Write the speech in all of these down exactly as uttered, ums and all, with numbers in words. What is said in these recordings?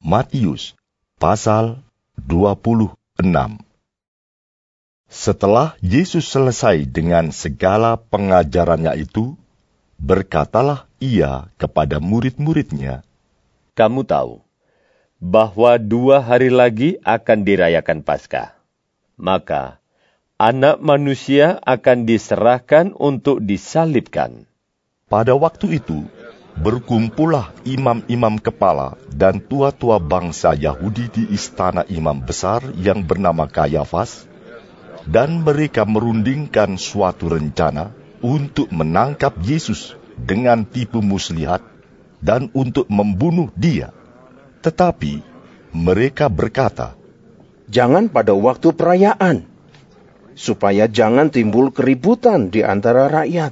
Matius pasal dua puluh enam. Setelah Yesus selesai dengan segala pengajarannya itu, berkatalah ia kepada murid-muridnya, "Kamu tahu bahwa dua hari lagi akan dirayakan Paskah. Maka Anak Manusia akan diserahkan untuk disalibkan." Pada waktu itu, berkumpullah imam-imam kepala dan tua-tua bangsa Yahudi di istana imam besar yang bernama Kayafas, dan mereka merundingkan suatu rencana untuk menangkap Yesus dengan tipu muslihat dan untuk membunuh dia. Tetapi mereka berkata, "Jangan pada waktu perayaan, supaya jangan timbul keributan di antara rakyat."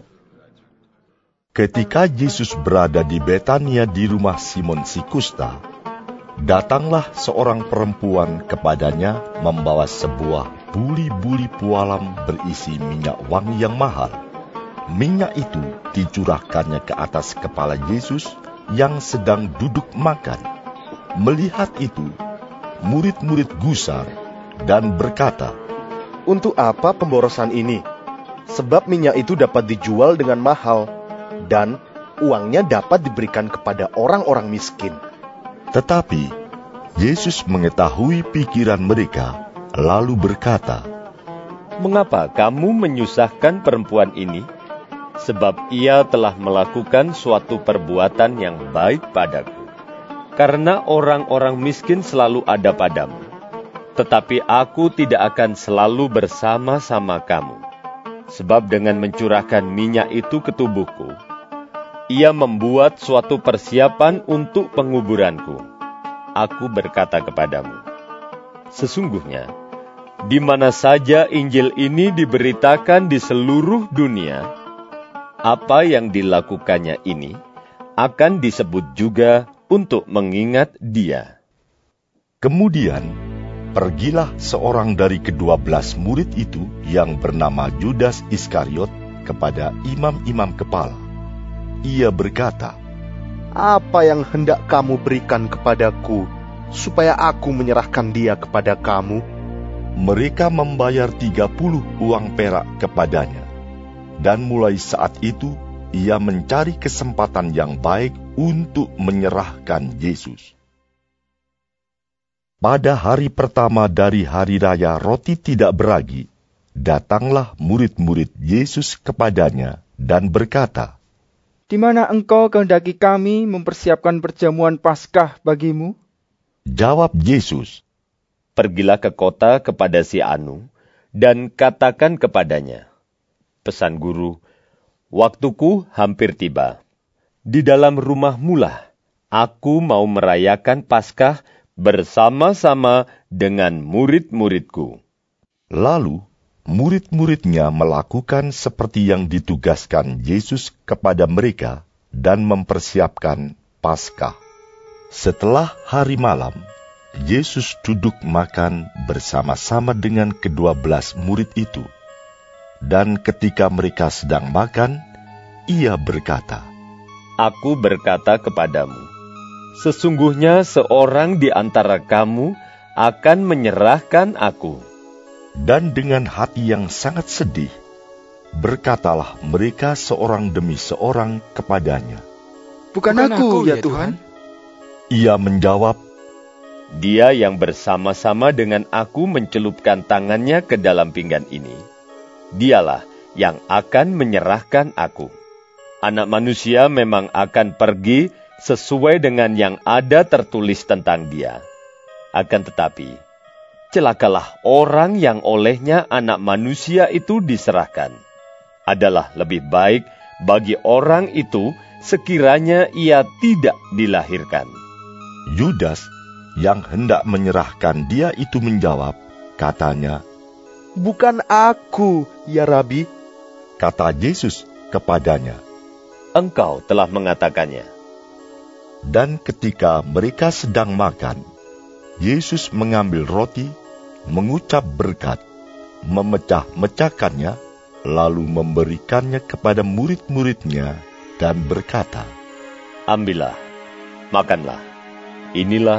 Ketika Yesus berada di Betania di rumah Simon si Kusta, datanglah seorang perempuan kepadanya membawa sebuah buli-buli pualam berisi minyak wangi yang mahal. Minyak itu dicurahkannya ke atas kepala Yesus yang sedang duduk makan. Melihat itu, murid-murid gusar dan berkata, "Untuk apa pemborosan ini? Sebab minyak itu dapat dijual dengan mahal, dan uangnya dapat diberikan kepada orang-orang miskin." Tetapi Yesus mengetahui pikiran mereka, lalu berkata, "Mengapa kamu menyusahkan perempuan ini? Sebab ia telah melakukan suatu perbuatan yang baik padaku. Karena orang-orang miskin selalu ada padamu, tetapi aku tidak akan selalu bersama-sama kamu. Sebab dengan mencurahkan minyak itu ke tubuhku, ia membuat suatu persiapan untuk penguburanku. Aku berkata kepadamu, sesungguhnya, di mana saja Injil ini diberitakan di seluruh dunia, apa yang dilakukannya ini akan disebut juga untuk mengingat dia." Kemudian, pergilah seorang dari kedua belas murid itu yang bernama Yudas Iskariot kepada imam-imam kepala. Ia berkata, "Apa yang hendak kamu berikan kepadaku, supaya aku menyerahkan dia kepada kamu?" Mereka membayar tiga puluh uang perak kepadanya. Dan mulai saat itu, ia mencari kesempatan yang baik untuk menyerahkan Yesus. Pada hari pertama dari hari raya roti tidak beragi, datanglah murid-murid Yesus kepadanya dan berkata, "Di mana engkau kehendaki kami mempersiapkan perjamuan Paskah bagimu?" Jawab Yesus, "Pergilah ke kota kepada si Anu, dan katakan kepadanya, pesan guru, waktuku hampir tiba. Di dalam rumahmulah aku mau merayakan Paskah bersama-sama dengan murid-muridku." Lalu, murid-muridnya melakukan seperti yang ditugaskan Yesus kepada mereka dan mempersiapkan Paskah. Setelah hari malam, Yesus duduk makan bersama-sama dengan kedua belas murid itu. Dan ketika mereka sedang makan, ia berkata, "Aku berkata kepadamu, sesungguhnya seorang di antara kamu akan menyerahkan aku." Dan dengan hati yang sangat sedih, berkatalah mereka seorang demi seorang kepadanya, Bukan, Bukan aku, ya Tuhan." Ia menjawab, "Dia yang bersama-sama dengan aku mencelupkan tangannya ke dalam pinggan ini, dialah yang akan menyerahkan aku. Anak Manusia memang akan pergi sesuai dengan yang ada tertulis tentang dia. Akan tetapi, celakalah orang yang olehnya Anak Manusia itu diserahkan. Adalah lebih baik bagi orang itu sekiranya ia tidak dilahirkan." Yudas yang hendak menyerahkan dia itu menjawab, katanya, "Bukan aku, ya Rabi." Kata Yesus kepadanya, "Engkau telah mengatakannya." Dan ketika mereka sedang makan, Yesus mengambil roti, mengucap berkat, memecah-mecahkannya, lalu memberikannya kepada murid-muridnya dan berkata, "Ambillah, makanlah, inilah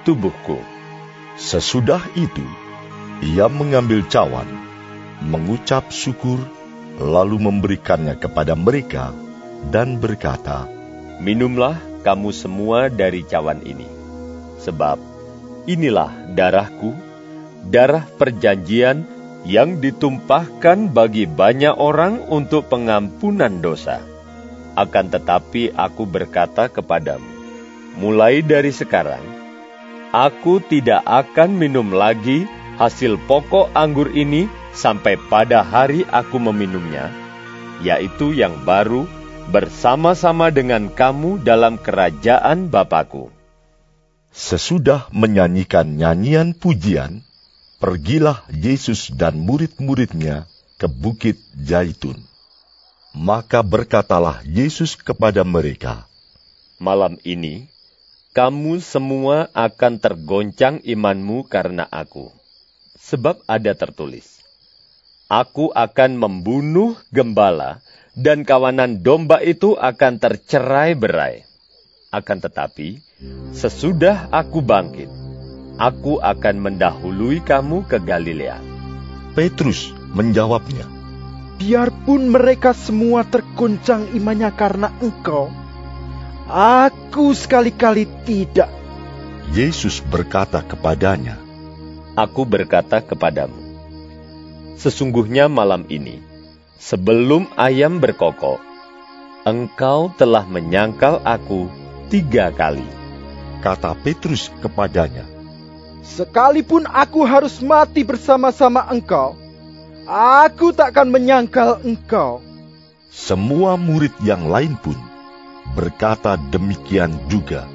tubuhku." Sesudah itu, ia mengambil cawan, mengucap syukur, lalu memberikannya kepada mereka, dan berkata, "Minumlah kamu semua dari cawan ini, sebab inilah darahku, darah perjanjian yang ditumpahkan bagi banyak orang untuk pengampunan dosa. Akan tetapi aku berkata kepadamu, mulai dari sekarang, aku tidak akan minum lagi hasil pokok anggur ini sampai pada hari aku meminumnya, yaitu yang baru bersama-sama dengan kamu dalam kerajaan Bapa-Ku." Sesudah menyanyikan nyanyian pujian, pergilah Yesus dan murid-muridnya ke Bukit Zaitun. Maka berkatalah Yesus kepada mereka, "Malam ini, kamu semua akan tergoncang imanmu karena aku. Sebab ada tertulis, aku akan membunuh gembala, dan kawanan domba itu akan tercerai-berai. Akan tetapi, sesudah aku bangkit, aku akan mendahului kamu ke Galilea." Petrus menjawabnya, Biarpun mereka semua tergoncang imannya karena engkau, aku sekali-kali tidak. Yesus berkata kepadanya, "Aku berkata kepadamu, sesungguhnya malam ini, sebelum ayam berkokok, engkau telah menyangkal aku tiga kali." Kata Petrus kepadanya, Sekalipun aku harus mati bersama-sama engkau, aku takkan menyangkal engkau. semua murid yang lain pun berkata demikian juga.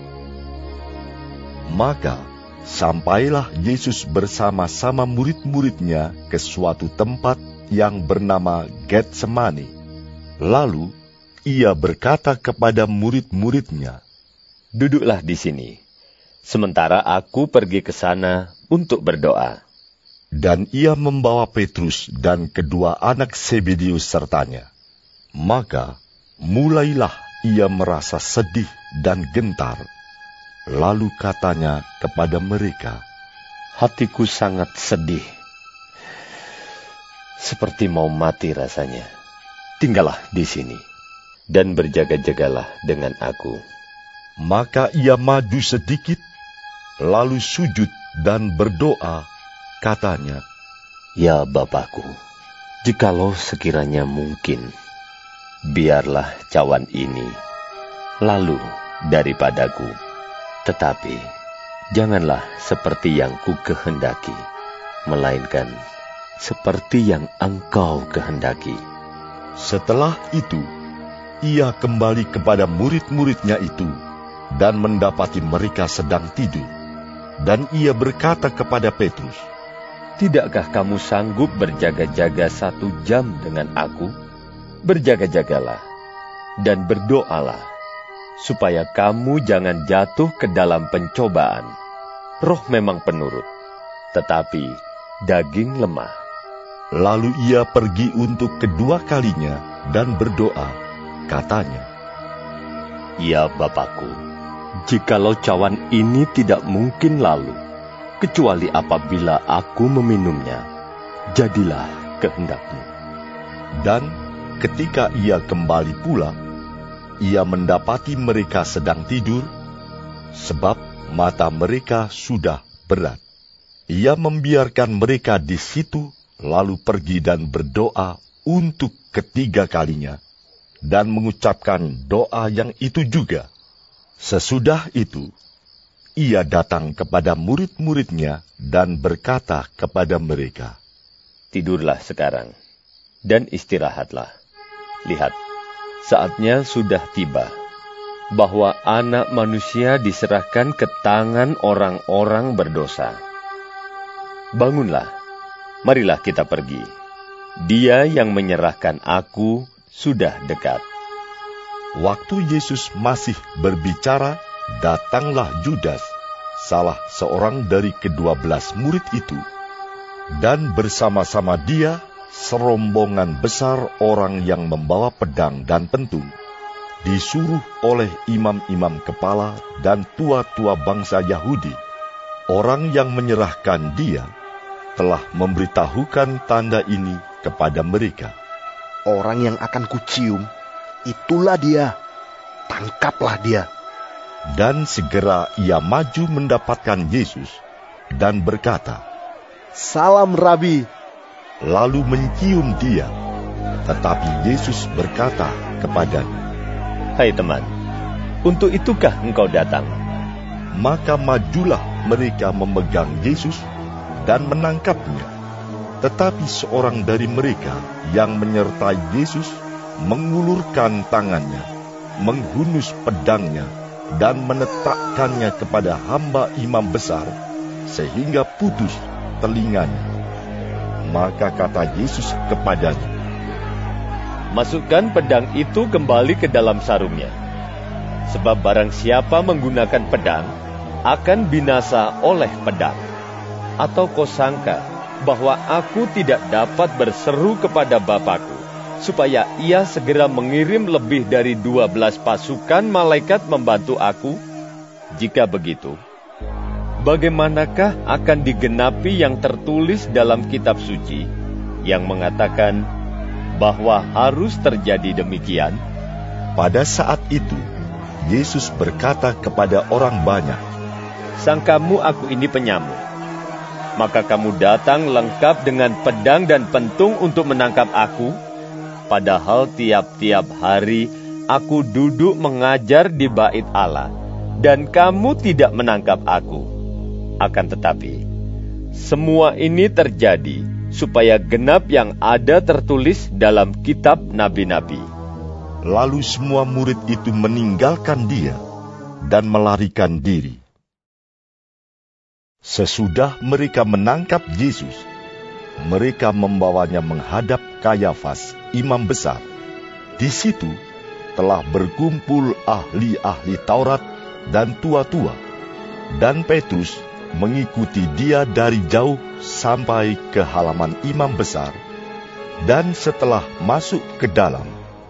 Maka sampailah Yesus bersama-sama murid-muridnya ke suatu tempat yang bernama Getsemani. Lalu ia berkata kepada murid-muridnya, "Duduklah di sini, sementara aku pergi ke sana untuk berdoa." Dan ia membawa Petrus dan kedua anak Zebedeus sertanya. Maka mulailah ia merasa sedih dan gentar. Lalu katanya kepada mereka, "Hatiku sangat sedih, seperti mau mati rasanya. Tinggallah di sini, dan berjaga-jagalah dengan aku." Maka ia maju sedikit, lalu sujud dan berdoa, katanya, "Ya Bapakku, jikalau sekiranya mungkin, biarlah cawan ini lalu daripadaku. Tetapi janganlah seperti yang ku kehendaki, melainkan seperti yang engkau kehendaki." Setelah itu, ia kembali kepada murid-muridnya itu, dan mendapati mereka sedang tidur. Dan ia berkata kepada Petrus, "Tidakkah kamu sanggup berjaga-jaga satu jam dengan aku? Berjaga-jagalah dan berdoalah, supaya kamu jangan jatuh ke dalam pencobaan. Roh memang penurut, tetapi daging lemah." Lalu ia pergi untuk kedua kalinya dan berdoa, katanya, "Ya Bapakku, jikalau cawan ini tidak mungkin lalu, kecuali apabila aku meminumnya, jadilah kehendakmu." Dan ketika ia kembali pula, ia mendapati mereka sedang tidur, sebab mata mereka sudah berat. Ia membiarkan mereka di situ, lalu pergi dan berdoa untuk ketiga kalinya, dan mengucapkan doa yang itu juga. Sesudah itu, ia datang kepada murid-muridnya dan berkata kepada mereka, "Tidurlah sekarang, dan istirahatlah. Lihat, saatnya sudah tiba, bahwa Anak Manusia diserahkan ke tangan orang-orang berdosa. Bangunlah, marilah kita pergi. Dia yang menyerahkan aku sudah dekat." Waktu Yesus masih berbicara, datanglah Yudas, salah seorang dari kedua belas murid itu, dan bersama-sama dia serombongan besar orang yang membawa pedang dan pentung, disuruh oleh imam-imam kepala dan tua-tua bangsa Yahudi Orang yang menyerahkan dia telah memberitahukan tanda ini kepada mereka. Orang yang akan kucium, itulah dia. Tangkaplah dia. Dan segera ia maju mendapatkan Yesus dan berkata, Salam Rabi. Lalu mencium dia. Tetapi Yesus berkata kepadanya, Hai teman, untuk itukah engkau datang? Maka majulah mereka memegang Yesus dan menangkapnya. Tetapi seorang dari mereka yang menyertai Yesus mengulurkan tangannya, menghunus pedangnya, dan menetakkannya kepada hamba imam besar, sehingga putus telinganya. Maka kata Yesus kepadanya, Masukkan pedang itu kembali ke dalam sarungnya. Sebab barang siapa menggunakan pedang, akan binasa oleh pedang. Atau kau sangka bahwa aku tidak dapat berseru kepada Bapakku, supaya ia segera mengirim lebih dari dua belas pasukan malaikat membantu aku? Jika begitu, bagaimanakah akan digenapi yang tertulis dalam kitab suci, yang mengatakan bahwa harus terjadi demikian? Pada saat itu, Yesus berkata kepada orang banyak, Sangkamu aku ini penyamuk, maka kamu datang lengkap dengan pedang dan pentung untuk menangkap aku? Padahal tiap-tiap hari aku duduk mengajar di bait Allah, dan kamu tidak menangkap aku. Akan tetapi, semua ini terjadi supaya genap yang ada tertulis dalam kitab nabi-nabi. Lalu semua murid itu meninggalkan dia dan melarikan diri. Sesudah mereka menangkap Yesus, mereka membawanya menghadap Kayafas, imam besar. Di situ telah berkumpul ahli-ahli Taurat dan tua-tua, dan Petrus mengikuti dia dari jauh sampai ke halaman imam besar, dan setelah masuk ke dalam,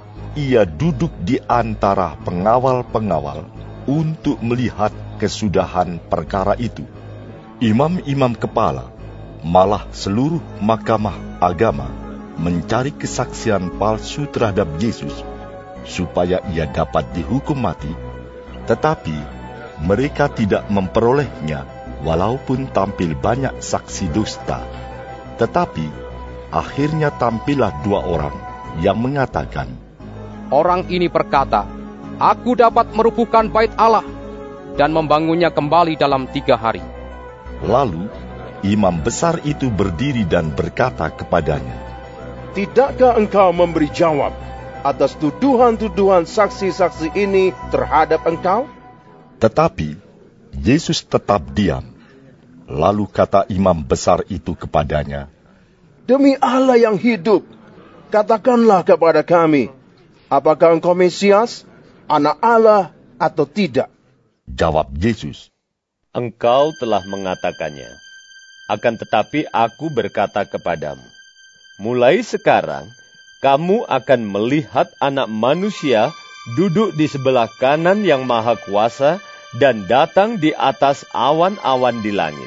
ia duduk di antara pengawal-pengawal untuk melihat kesudahan perkara itu. Imam-imam kepala, malah seluruh mahkamah agama, mencari kesaksian palsu terhadap Yesus, supaya ia dapat dihukum mati, tetapi mereka tidak memperolehnya, walaupun tampil banyak saksi dusta. Tetapi akhirnya tampillah dua orang yang mengatakan, Orang ini berkata, Aku dapat merubuhkan bait Allah dan membangunnya kembali dalam tiga hari. Lalu imam besar itu berdiri dan berkata kepadanya, Tidakkah engkau memberi jawab atas tuduhan-tuduhan saksi-saksi ini terhadap engkau? Tetapi Yesus tetap diam. Lalu kata imam besar itu kepadanya, Demi Allah yang hidup, katakanlah kepada kami, apakah engkau Mesias, anak Allah atau tidak? Jawab Yesus, Engkau telah mengatakannya. Akan tetapi aku berkata kepadamu, mulai sekarang kamu akan melihat Anak Manusia duduk di sebelah kanan Yang Maha Kuasa dan datang di atas awan-awan di langit.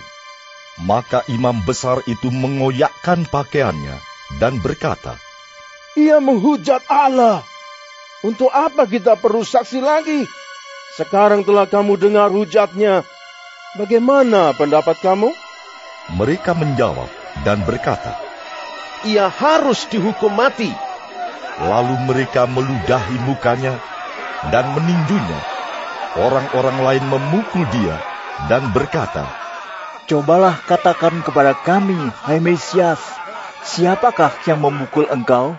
Maka imam besar itu mengoyakkan pakaiannya dan berkata, Ia menghujat Allah. Untuk apa kita perlu saksi lagi? Sekarang telah kamu dengar hujatnya. Bagaimana pendapat kamu? Mereka menjawab dan berkata, Ia harus dihukum mati. Lalu mereka meludahi mukanya dan meninjunya. Orang-orang lain memukul dia dan berkata, Cobalah katakan kepada kami, hai Mesias, siapakah yang memukul engkau?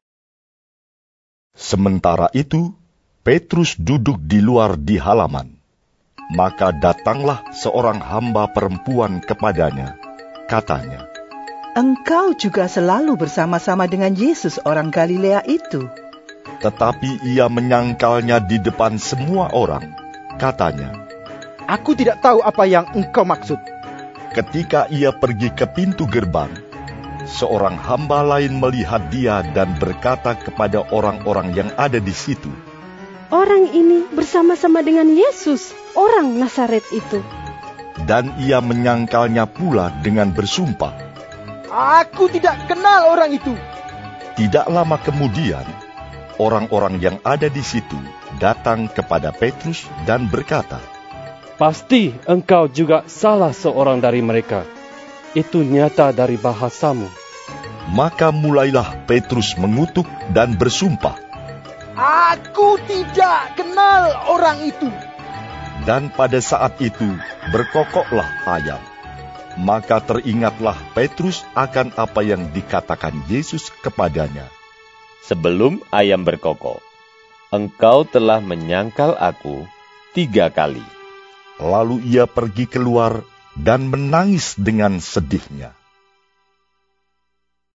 Sementara itu, Petrus duduk di luar di halaman. Maka datanglah seorang hamba perempuan kepadanya. Katanya, Engkau juga selalu bersama-sama dengan Yesus orang Galilea itu. Tetapi ia menyangkalnya di depan semua orang. Katanya, Aku tidak tahu apa yang engkau maksud. Ketika ia pergi ke pintu gerbang, seorang hamba lain melihat dia dan berkata kepada orang-orang yang ada di situ, Orang ini bersama-sama dengan Yesus, orang Nazaret itu. dan ia menyangkalnya pula dengan bersumpah, Aku tidak kenal orang itu. Tidak lama kemudian, orang-orang yang ada di situ datang kepada Petrus dan berkata, Pasti engkau juga salah seorang dari mereka. Itu nyata dari bahasamu. Maka mulailah Petrus mengutuk dan bersumpah, Aku tidak kenal orang itu. dan pada saat itu berkokoklah ayam. Maka teringatlah Petrus akan apa yang dikatakan Yesus kepadanya. Sebelum ayam berkokok, engkau telah menyangkal aku tiga kali. Lalu ia pergi keluar dan menangis dengan sedihnya.